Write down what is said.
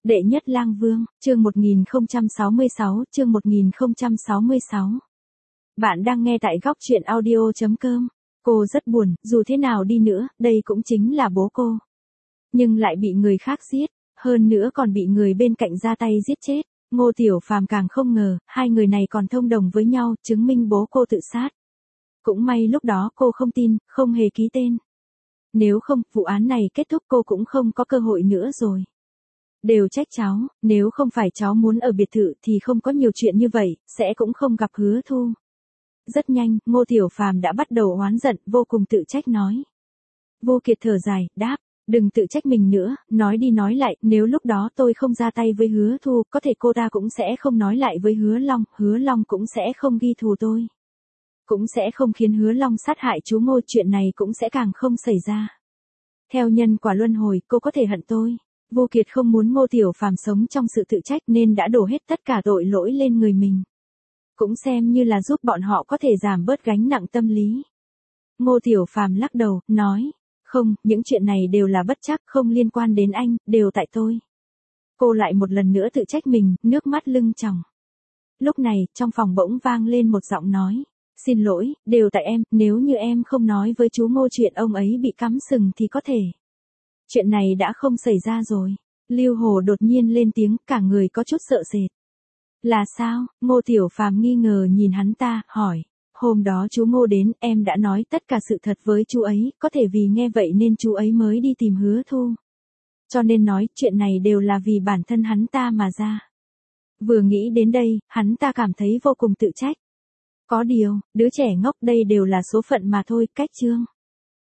Đệ nhất lang vương, chương 1066, chương 1066. Bạn đang nghe tại góc truyện audio.com. Cô rất buồn, dù thế nào đi nữa, đây cũng chính là bố cô. Nhưng lại bị người khác giết, hơn nữa còn bị người bên cạnh ra tay giết chết. Ngô Tiểu Phàm càng không ngờ, hai người này còn thông đồng với nhau, chứng minh bố cô tự sát. Cũng may lúc đó cô không tin, không hề ký tên. Nếu không, vụ án này kết thúc cô cũng không có cơ hội nữa rồi. Đều trách cháu, nếu không phải cháu muốn ở biệt thự thì không có nhiều chuyện như vậy, sẽ cũng không gặp Hứa Thu. Rất nhanh, Ngô Tiểu Phàm đã bắt đầu oán giận, vô cùng tự trách nói. Vô Kiệt thở dài, đáp, đừng tự trách mình nữa, nói đi nói lại, nếu lúc đó tôi không ra tay với Hứa Thu, có thể cô ta cũng sẽ không nói lại với Hứa Long cũng sẽ không ghi thù tôi. Cũng sẽ không khiến Hứa Long sát hại chú Ngô, chuyện này cũng sẽ càng không xảy ra. Theo nhân quả luân hồi, cô có thể hận tôi. Vô Kiệt không muốn Ngô Tiểu Phàm sống trong sự tự trách nên đã đổ hết tất cả tội lỗi lên người mình. Cũng xem như là giúp bọn họ có thể giảm bớt gánh nặng tâm lý. Ngô Tiểu Phàm lắc đầu, nói, không, những chuyện này đều là bất trắc, không liên quan đến anh, đều tại tôi. Cô lại một lần nữa tự trách mình, nước mắt lưng tròng. Lúc này, trong phòng bỗng vang lên một giọng nói, xin lỗi, đều tại em, nếu như em không nói với chú Ngô chuyện ông ấy bị cắm sừng thì có thể. Chuyện này đã không xảy ra rồi. Lưu Hồ đột nhiên lên tiếng, cả người có chút sợ sệt. Là sao? Ngô Tiểu Phàm nghi ngờ nhìn hắn ta, hỏi. Hôm đó chú Ngô đến, em đã nói tất cả sự thật với chú ấy, có thể vì nghe vậy nên chú ấy mới đi tìm Hứa Thu. Cho nên nói, chuyện này đều là vì bản thân hắn ta mà ra. Vừa nghĩ đến đây, hắn ta cảm thấy vô cùng tự trách. Có điều, đứa trẻ ngốc đây đều là số phận mà thôi, cách chương.